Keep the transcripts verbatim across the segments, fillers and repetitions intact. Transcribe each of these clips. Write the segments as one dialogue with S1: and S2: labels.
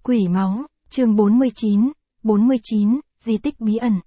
S1: Quỷ máu, chương bốn mươi chín, bốn mươi chín, di tích bí ẩn.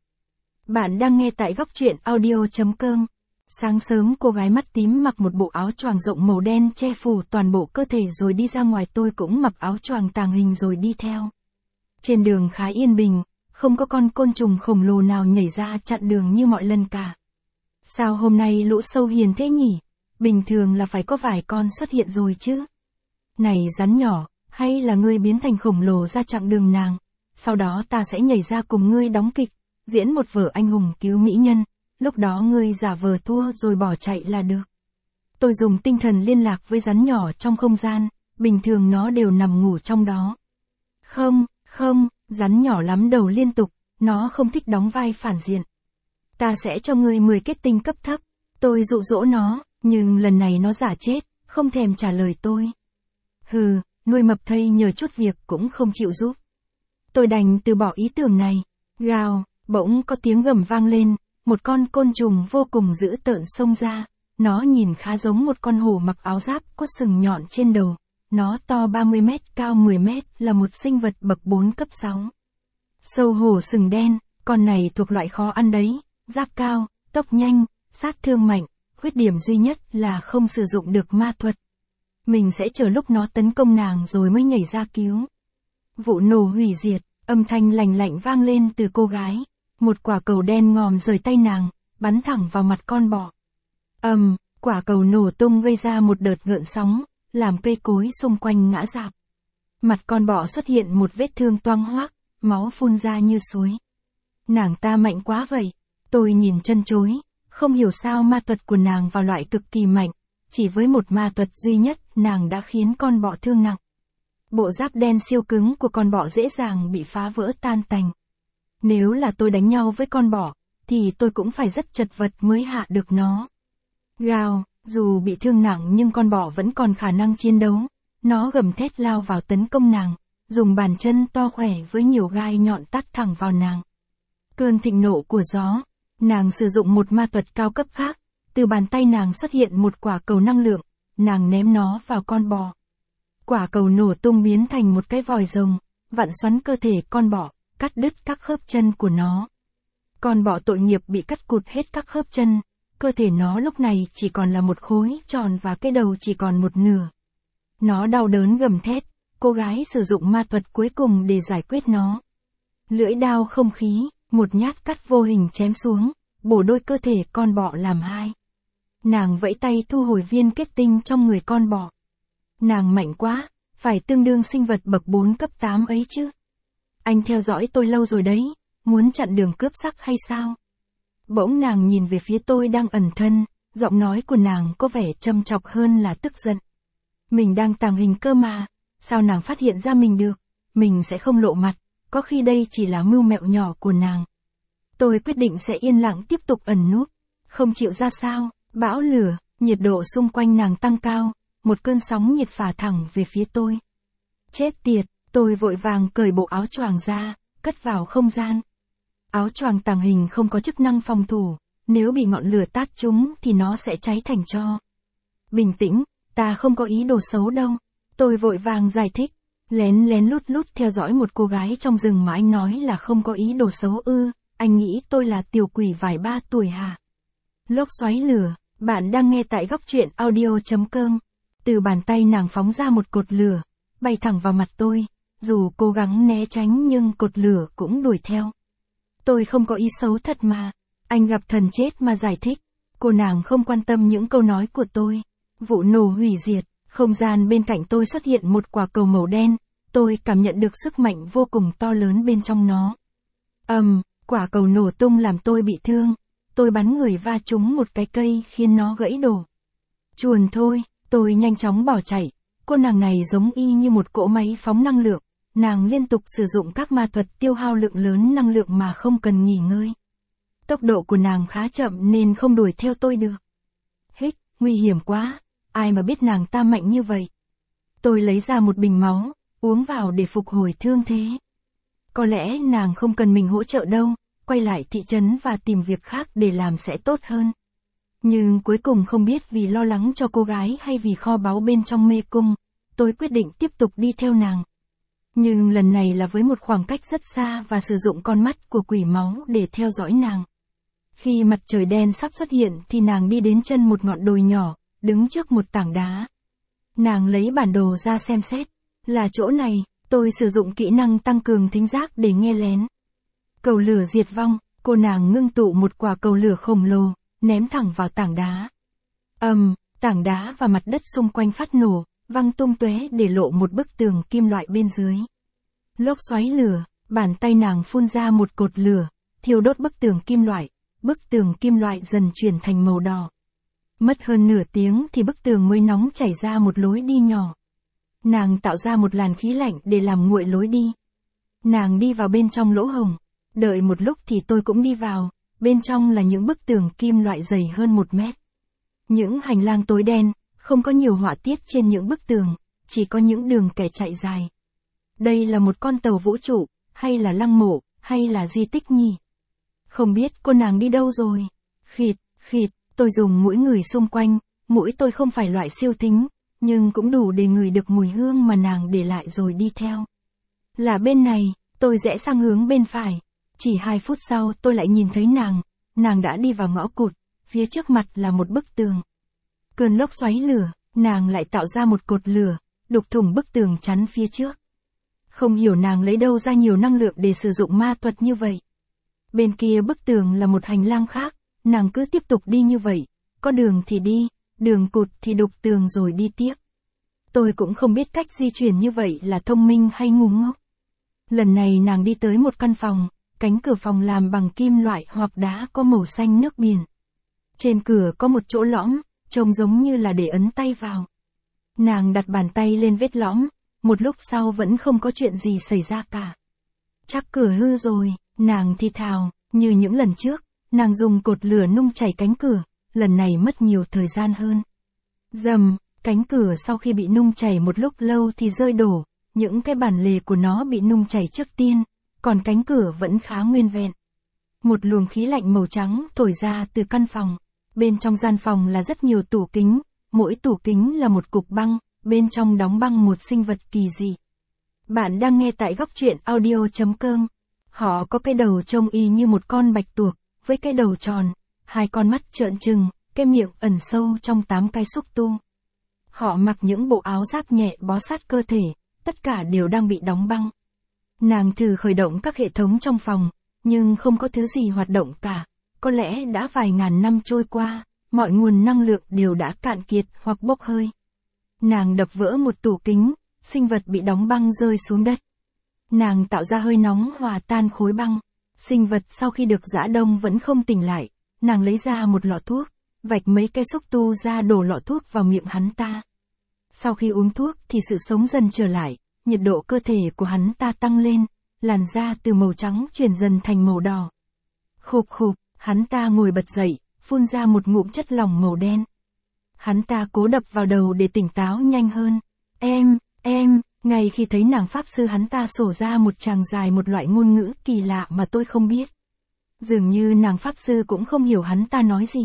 S1: Bạn đang nghe tại góc truyện audio chấm com. Sáng sớm cô gái mắt tím mặc một bộ áo choàng rộng màu đen che phủ toàn bộ cơ thể rồi đi ra ngoài, tôi cũng mặc áo choàng tàng hình rồi đi theo. Trên đường khá yên bình, không có con côn trùng khổng lồ nào nhảy ra chặn đường như mọi lần cả. Sao hôm nay lũ sâu hiền thế nhỉ? Bình thường là phải có vài con xuất hiện rồi chứ. Này rắn nhỏ, hay là ngươi biến thành khổng lồ ra chặng đường nàng, sau đó ta sẽ nhảy ra cùng ngươi đóng kịch, diễn một vở anh hùng cứu mỹ nhân, lúc đó ngươi giả vờ thua rồi bỏ chạy là được. Tôi dùng tinh thần liên lạc với rắn nhỏ trong không gian, bình thường nó đều nằm ngủ trong đó. Không, không, rắn nhỏ lắm đầu liên tục, nó không thích đóng vai phản diện. Ta sẽ cho ngươi mười kết tinh cấp thấp, tôi dụ dỗ nó, nhưng lần này nó giả chết, không thèm trả lời tôi. Hừ, nuôi mập thây nhờ chút việc cũng không chịu giúp. Tôi đành từ bỏ ý tưởng này. Gào, bỗng có tiếng gầm vang lên, một con côn trùng vô cùng dữ tợn xông ra. Nó nhìn khá giống một con hổ mặc áo giáp có sừng nhọn trên đầu. Nó to ba mươi mét, cao mười mét, là một sinh vật bậc bốn cấp sáu. Sâu hổ sừng đen, con này thuộc loại khó ăn đấy, giáp cao, tốc nhanh, sát thương mạnh, khuyết điểm duy nhất là không sử dụng được ma thuật. Mình sẽ chờ lúc nó tấn công nàng rồi mới nhảy ra cứu. Vụ nổ hủy diệt, âm thanh lành lạnh vang lên từ cô gái. Một quả cầu đen ngòm rời tay nàng, bắn thẳng vào mặt con bọ. Ầm, um, quả cầu nổ tung gây ra một đợt gợn sóng, làm cây cối xung quanh ngã rạp. Mặt con bọ xuất hiện một vết thương toang hoác, máu phun ra như suối. Nàng ta mạnh quá vậy. Tôi nhìn chân chối, không hiểu sao ma thuật của nàng vào loại cực kỳ mạnh. Chỉ với một ma thuật duy nhất, nàng đã khiến con bọ thương nặng. Bộ giáp đen siêu cứng của con bọ dễ dàng bị phá vỡ tan tành. Nếu là tôi đánh nhau với con bọ, thì tôi cũng phải rất chật vật mới hạ được nó. Gào, dù bị thương nặng nhưng con bọ vẫn còn khả năng chiến đấu. Nó gầm thét lao vào tấn công nàng, dùng bàn chân to khỏe với nhiều gai nhọn tát thẳng vào nàng. Cơn thịnh nộ của gió, nàng sử dụng một ma thuật cao cấp khác. Từ bàn tay nàng xuất hiện một quả cầu năng lượng, nàng ném nó vào con bọ. Quả cầu nổ tung biến thành một cái vòi rồng, vặn xoắn cơ thể con bọ, cắt đứt các khớp chân của nó. Con bọ tội nghiệp bị cắt cụt hết các khớp chân, cơ thể nó lúc này chỉ còn là một khối tròn và cái đầu chỉ còn một nửa. Nó đau đớn gầm thét, cô gái sử dụng ma thuật cuối cùng để giải quyết nó. Lưỡi đao không khí, một nhát cắt vô hình chém xuống, bổ đôi cơ thể con bọ làm hai. Nàng vẫy tay thu hồi viên kết tinh trong người con bọ. Nàng mạnh quá, phải tương đương sinh vật bậc bốn cấp tám ấy chứ. Anh theo dõi tôi lâu rồi đấy, muốn chặn đường cướp sắc hay sao? Bỗng nàng nhìn về phía tôi đang ẩn thân, giọng nói của nàng có vẻ châm chọc hơn là tức giận. Mình đang tàng hình cơ mà, sao nàng phát hiện ra mình được? Mình sẽ không lộ mặt, có khi đây chỉ là mưu mẹo nhỏ của nàng. Tôi quyết định sẽ yên lặng tiếp tục ẩn núp, không chịu ra sao. Bão lửa, nhiệt độ xung quanh nàng tăng cao, một cơn sóng nhiệt phả thẳng về phía tôi. Chết tiệt, tôi vội vàng cởi bộ áo choàng ra, cất vào không gian. Áo choàng tàng hình không có chức năng phòng thủ, nếu bị ngọn lửa tát trúng thì nó sẽ cháy thành tro. Bình tĩnh, ta không có ý đồ xấu đâu. Tôi vội vàng giải thích, lén lén lút lút theo dõi một cô gái trong rừng mà anh nói là không có ý đồ xấu ư, anh nghĩ tôi là tiểu quỷ vài ba tuổi hả? Lốc xoáy lửa, bạn đang nghe tại góc truyện audio chấm com. Từ bàn tay nàng phóng ra một cột lửa, bay thẳng vào mặt tôi, dù cố gắng né tránh nhưng cột lửa cũng đuổi theo. Tôi không có ý xấu thật mà, anh gặp thần chết mà giải thích. Cô nàng không quan tâm những câu nói của tôi. Vụ nổ hủy diệt, không gian bên cạnh tôi xuất hiện một quả cầu màu đen, tôi cảm nhận được sức mạnh vô cùng to lớn bên trong nó. Ầm, um, quả cầu nổ tung làm tôi bị thương. Tôi bắn người va trúng một cái cây khiến nó gãy đổ. Chuồn thôi, tôi nhanh chóng bỏ chạy. Cô nàng này giống y như một cỗ máy phóng năng lượng. Nàng liên tục sử dụng các ma thuật tiêu hao lượng lớn năng lượng mà không cần nghỉ ngơi. Tốc độ của nàng khá chậm nên không đuổi theo tôi được. Hích, nguy hiểm quá, ai mà biết nàng ta mạnh như vậy. Tôi lấy ra một bình máu, uống vào để phục hồi thương thế. Có lẽ nàng không cần mình hỗ trợ đâu. Quay lại thị trấn và tìm việc khác để làm sẽ tốt hơn. Nhưng cuối cùng không biết vì lo lắng cho cô gái hay vì kho báu bên trong mê cung, tôi quyết định tiếp tục đi theo nàng. Nhưng lần này là với một khoảng cách rất xa và sử dụng con mắt của quỷ máu để theo dõi nàng. Khi mặt trời đen sắp xuất hiện thì nàng đi đến chân một ngọn đồi nhỏ, đứng trước một tảng đá. Nàng lấy bản đồ ra xem xét. Là chỗ này, tôi sử dụng kỹ năng tăng cường thính giác để nghe lén. Cầu lửa diệt vong, cô nàng ngưng tụ một quả cầu lửa khổng lồ, ném thẳng vào tảng đá. ầm, um, tảng đá và mặt đất xung quanh phát nổ, văng tung tóe để lộ một bức tường kim loại bên dưới. Lốc xoáy lửa, bàn tay nàng phun ra một cột lửa, thiêu đốt bức tường kim loại, bức tường kim loại dần chuyển thành màu đỏ. Mất hơn nửa tiếng thì bức tường mới nóng chảy ra một lối đi nhỏ. Nàng tạo ra một làn khí lạnh để làm nguội lối đi. Nàng đi vào bên trong lỗ hổng. Đợi một lúc thì tôi cũng đi vào, bên trong là những bức tường kim loại dày hơn một mét. Những hành lang tối đen, không có nhiều họa tiết trên những bức tường, chỉ có những đường kẻ chạy dài. Đây là một con tàu vũ trụ, hay là lăng mộ, hay là di tích nhỉ? Không biết cô nàng đi đâu rồi. Khịt, khịt, tôi dùng mũi ngửi xung quanh, mũi tôi không phải loại siêu thính, nhưng cũng đủ để ngửi được mùi hương mà nàng để lại rồi đi theo. Là bên này, tôi rẽ sang hướng bên phải. Chỉ hai phút sau tôi lại nhìn thấy nàng, nàng đã đi vào ngõ cụt, phía trước mặt là một bức tường. Cơn lốc xoáy lửa, nàng lại tạo ra một cột lửa, đục thủng bức tường chắn phía trước. Không hiểu nàng lấy đâu ra nhiều năng lượng để sử dụng ma thuật như vậy. Bên kia bức tường là một hành lang khác, nàng cứ tiếp tục đi như vậy, có đường thì đi, đường cụt thì đục tường rồi đi tiếp. Tôi cũng không biết cách di chuyển như vậy là thông minh hay ngu ngốc. Lần này nàng đi tới một căn phòng, cánh cửa phòng làm bằng kim loại hoặc đá có màu xanh nước biển. Trên cửa có một chỗ lõm, trông giống như là để ấn tay vào. Nàng đặt bàn tay lên vết lõm, một lúc sau vẫn không có chuyện gì xảy ra cả. Chắc cửa hư rồi, nàng thì thào, như những lần trước, nàng dùng cột lửa nung chảy cánh cửa, lần này mất nhiều thời gian hơn. Dầm, cánh cửa sau khi bị nung chảy một lúc lâu thì rơi đổ, những cái bản lề của nó bị nung chảy trước tiên, còn cánh cửa vẫn khá nguyên vẹn. Một luồng khí lạnh màu trắng thổi ra từ căn phòng. Bên trong gian phòng là rất nhiều tủ kính, mỗi tủ kính là một cục băng, bên trong đóng băng một sinh vật kỳ dị. Bạn đang nghe tại góc truyện audio chấm com. Họ có cái đầu trông y như một con bạch tuộc, với cái đầu tròn, hai con mắt trợn trừng, cái miệng ẩn sâu trong tám cái xúc tu. Họ mặc những bộ áo giáp nhẹ bó sát cơ thể, tất cả đều đang bị đóng băng. Nàng thử khởi động các hệ thống trong phòng, nhưng không có thứ gì hoạt động cả. Có lẽ đã vài ngàn năm trôi qua, mọi nguồn năng lượng đều đã cạn kiệt hoặc bốc hơi. Nàng đập vỡ một tủ kính, sinh vật bị đóng băng rơi xuống đất. Nàng tạo ra hơi nóng hòa tan khối băng. Sinh vật sau khi được giã đông vẫn không tỉnh lại, nàng lấy ra một lọ thuốc, vạch mấy cái xúc tu ra đổ lọ thuốc vào miệng hắn ta. Sau khi uống thuốc thì sự sống dần trở lại, nhiệt độ cơ thể của hắn ta tăng lên, làn da từ màu trắng chuyển dần thành màu đỏ. Khục khục, hắn ta ngồi bật dậy, phun ra một ngụm chất lỏng màu đen. Hắn ta cố đập vào đầu để tỉnh táo nhanh hơn. Em, em, ngay khi thấy nàng pháp sư hắn ta sổ ra một tràng dài một loại ngôn ngữ kỳ lạ mà tôi không biết. Dường như nàng pháp sư cũng không hiểu hắn ta nói gì.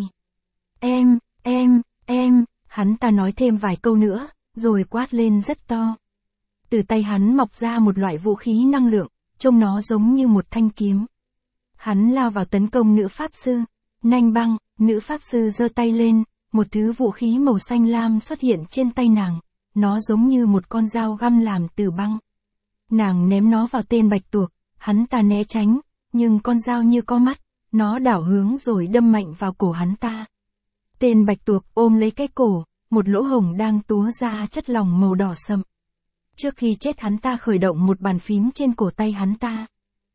S1: Em, em, em, hắn ta nói thêm vài câu nữa, rồi quát lên rất to. Từ tay hắn mọc ra một loại vũ khí năng lượng, trông nó giống như một thanh kiếm. Hắn lao vào tấn công nữ pháp sư. Nanh băng, nữ pháp sư giơ tay lên, một thứ vũ khí màu xanh lam xuất hiện trên tay nàng. Nó giống như một con dao găm làm từ băng. Nàng ném nó vào tên bạch tuộc, hắn ta né tránh, nhưng con dao như có mắt, nó đảo hướng rồi đâm mạnh vào cổ hắn ta. Tên bạch tuộc ôm lấy cái cổ, một lỗ hổng đang túa ra chất lỏng màu đỏ sậm. Trước khi chết hắn ta khởi động một bàn phím trên cổ tay hắn ta.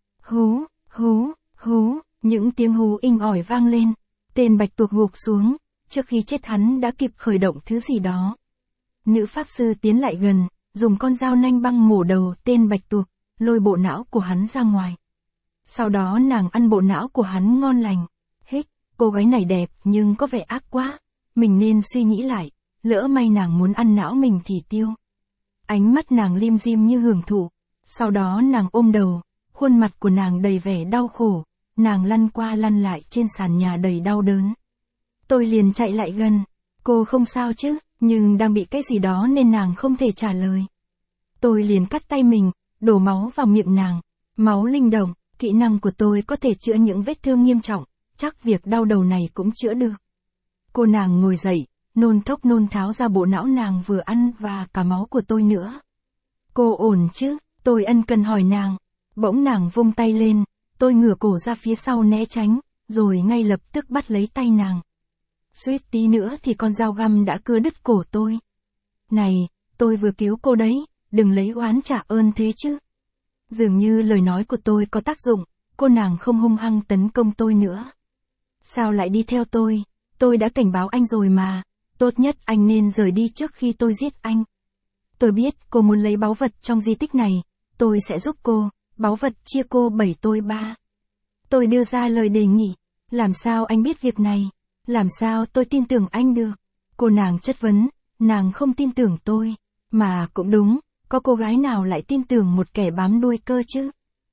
S1: Hú, hú, hú, những tiếng hú inh ỏi vang lên. Tên bạch tuộc gục xuống, trước khi chết hắn đã kịp khởi động thứ gì đó. Nữ pháp sư tiến lại gần, dùng con dao nanh băng mổ đầu tên bạch tuộc, lôi bộ não của hắn ra ngoài. Sau đó nàng ăn bộ não của hắn ngon lành. Hích, cô gái này đẹp nhưng có vẻ ác quá. Mình nên suy nghĩ lại, lỡ may nàng muốn ăn não mình thì tiêu. Ánh mắt nàng lim dim như hưởng thụ. Sau đó nàng ôm đầu, khuôn mặt của nàng đầy vẻ đau khổ. Nàng lăn qua lăn lại trên sàn nhà đầy đau đớn. Tôi liền chạy lại gần. Cô không sao chứ, nhưng đang bị cái gì đó nên nàng không thể trả lời. Tôi liền cắt tay mình, đổ máu vào miệng nàng. Máu linh động, kỹ năng của tôi có thể chữa những vết thương nghiêm trọng, chắc việc đau đầu này cũng chữa được. Cô nàng ngồi dậy, nôn thốc nôn tháo ra bộ não nàng vừa ăn và cả máu của tôi nữa. Cô ổn chứ? Tôi ân cần hỏi nàng. Bỗng nàng vung tay lên, tôi ngửa cổ ra phía sau né tránh, rồi ngay lập tức bắt lấy tay nàng. Suýt tí nữa thì con dao găm đã cưa đứt cổ tôi. Này, tôi vừa cứu cô đấy, đừng lấy oán trả ơn thế chứ. Dường như lời nói của tôi có tác dụng, cô nàng không hung hăng tấn công tôi nữa. Sao lại đi theo tôi? Tôi đã cảnh báo anh rồi mà, tốt nhất anh nên rời đi trước khi tôi giết anh. Tôi biết cô muốn lấy báu vật trong di tích này, tôi sẽ giúp cô, báu vật chia cô bảy tôi ba. Tôi đưa ra lời đề nghị, làm sao anh biết việc này? Làm sao tôi tin tưởng anh được? Cô nàng chất vấn, nàng không tin tưởng tôi, mà cũng đúng, có cô gái nào lại tin tưởng một kẻ bám đuôi cơ chứ?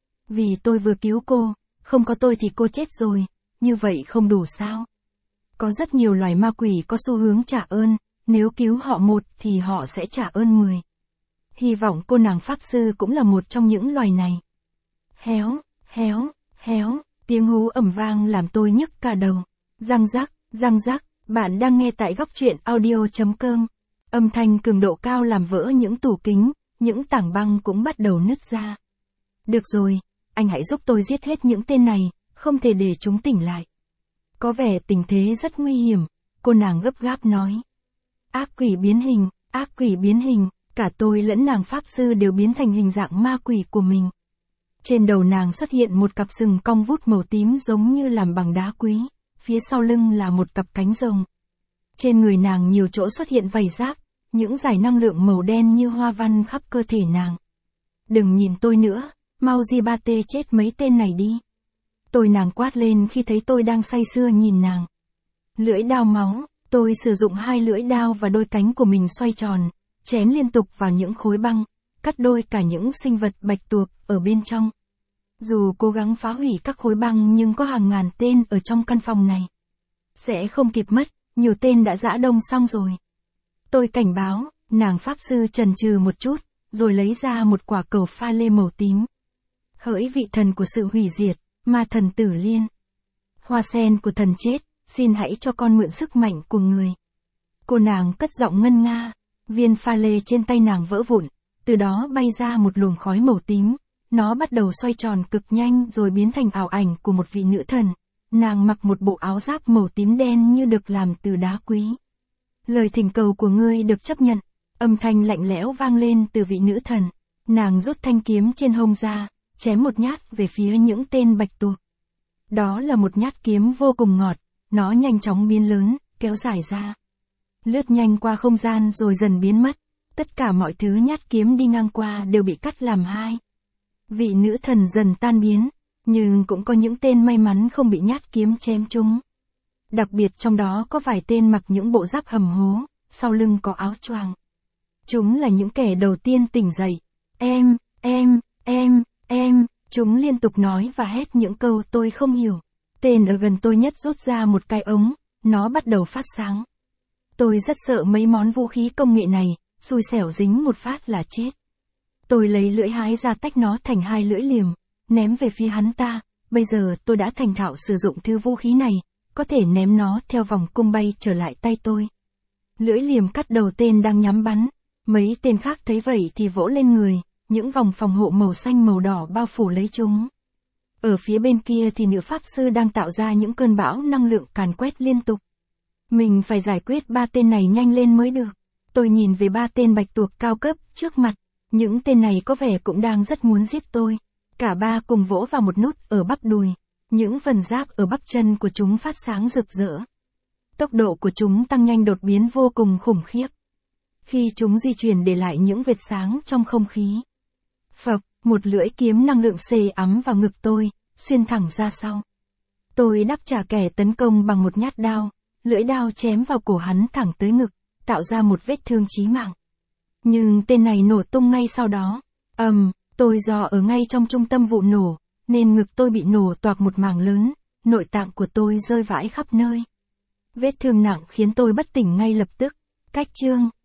S1: Vì tôi vừa cứu cô, không có tôi thì cô chết rồi, như vậy không đủ sao? Có rất nhiều loài ma quỷ có xu hướng trả ơn, nếu cứu họ một thì họ sẽ trả ơn mười. Hy vọng cô nàng pháp sư cũng là một trong những loài này. Héo, héo, héo, tiếng hú ầm vang làm tôi nhức cả đầu. Răng rắc, răng rắc, bạn đang nghe tại góc truyện audio chấm com. Âm thanh cường độ cao làm vỡ những tủ kính, những tảng băng cũng bắt đầu nứt ra. Được rồi, anh hãy giúp tôi giết hết những tên này, không thể để chúng tỉnh lại. Có vẻ tình thế rất nguy hiểm, cô nàng gấp gáp nói. Ác quỷ biến hình, ác quỷ biến hình, cả tôi lẫn nàng pháp sư đều biến thành hình dạng ma quỷ của mình. Trên đầu nàng xuất hiện một cặp sừng cong vút màu tím giống như làm bằng đá quý, phía sau lưng là một cặp cánh rồng. Trên người nàng nhiều chỗ xuất hiện vảy giáp, những dải năng lượng màu đen như hoa văn khắp cơ thể nàng. Đừng nhìn tôi nữa, mau di ba tê chết mấy tên này đi. Tôi nàng quát lên khi thấy tôi đang say sưa nhìn nàng. Lưỡi đao máu, tôi sử dụng hai lưỡi đao và đôi cánh của mình xoay tròn, chém liên tục vào những khối băng, cắt đôi cả những sinh vật bạch tuộc ở bên trong. Dù cố gắng phá hủy các khối băng nhưng có hàng ngàn tên ở trong căn phòng này. Sẽ không kịp mất, nhiều tên đã giã đông xong rồi. Tôi cảnh báo, nàng pháp sư chần chừ một chút, rồi lấy ra một quả cầu pha lê màu tím. Hỡi vị thần của sự hủy diệt, ma thần Tử Liên. Hoa sen của thần chết, xin hãy cho con mượn sức mạnh của người. Cô nàng cất giọng ngân nga, viên pha lê trên tay nàng vỡ vụn, từ đó bay ra một luồng khói màu tím. Nó bắt đầu xoay tròn cực nhanh rồi biến thành ảo ảnh của một vị nữ thần. Nàng mặc một bộ áo giáp màu tím đen như được làm từ đá quý. Lời thỉnh cầu của ngươi được chấp nhận. Âm thanh lạnh lẽo vang lên từ vị nữ thần. Nàng rút thanh kiếm trên hông ra, chém một nhát về phía những tên bạch tuộc. Đó là một nhát kiếm vô cùng ngọt, nó nhanh chóng biến lớn, kéo dài ra. Lướt nhanh qua không gian rồi dần biến mất. Tất cả mọi thứ nhát kiếm đi ngang qua đều bị cắt làm hai. Vị nữ thần dần tan biến, nhưng cũng có những tên may mắn không bị nhát kiếm chém trúng. Đặc biệt trong đó có vài tên mặc những bộ giáp hầm hố, sau lưng có áo choàng. Chúng là những kẻ đầu tiên tỉnh dậy. Em, em, em, em, chúng liên tục nói và hét những câu tôi không hiểu. Tên ở gần tôi nhất rút ra một cái ống, nó bắt đầu phát sáng. Tôi rất sợ mấy món vũ khí công nghệ này, xui xẻo dính một phát là chết. Tôi lấy lưỡi hái ra tách nó thành hai lưỡi liềm, ném về phía hắn ta. Bây giờ tôi đã thành thạo sử dụng thứ vũ khí này, có thể ném nó theo vòng cung bay trở lại tay tôi. Lưỡi liềm cắt đầu tên đang nhắm bắn. Mấy tên khác thấy vậy thì vỗ lên người, những vòng phòng hộ màu xanh màu đỏ bao phủ lấy chúng. Ở phía bên kia thì nữ pháp sư đang tạo ra những cơn bão năng lượng càn quét liên tục. Mình phải giải quyết ba tên này nhanh lên mới được. Tôi nhìn về ba tên bạch tuộc cao cấp trước mặt. Những tên này có vẻ cũng đang rất muốn giết tôi. Cả ba cùng vỗ vào một nút ở bắp đùi. Những phần giáp ở bắp chân của chúng phát sáng rực rỡ. Tốc độ của chúng tăng nhanh đột biến vô cùng khủng khiếp. Khi chúng di chuyển để lại những vệt sáng trong không khí. Phập, một lưỡi kiếm năng lượng xê ắm vào ngực tôi, xuyên thẳng ra sau. Tôi đáp trả kẻ tấn công bằng một nhát đao. Lưỡi đao chém vào cổ hắn thẳng tới ngực, tạo ra một vết thương chí mạng. Nhưng tên này nổ tung ngay sau đó. Ầm, um, tôi do ở ngay trong trung tâm vụ nổ, nên ngực tôi bị nổ toạc một mảng lớn, nội tạng của tôi rơi vãi khắp nơi. Vết thương nặng khiến tôi bất tỉnh ngay lập tức. Cách chương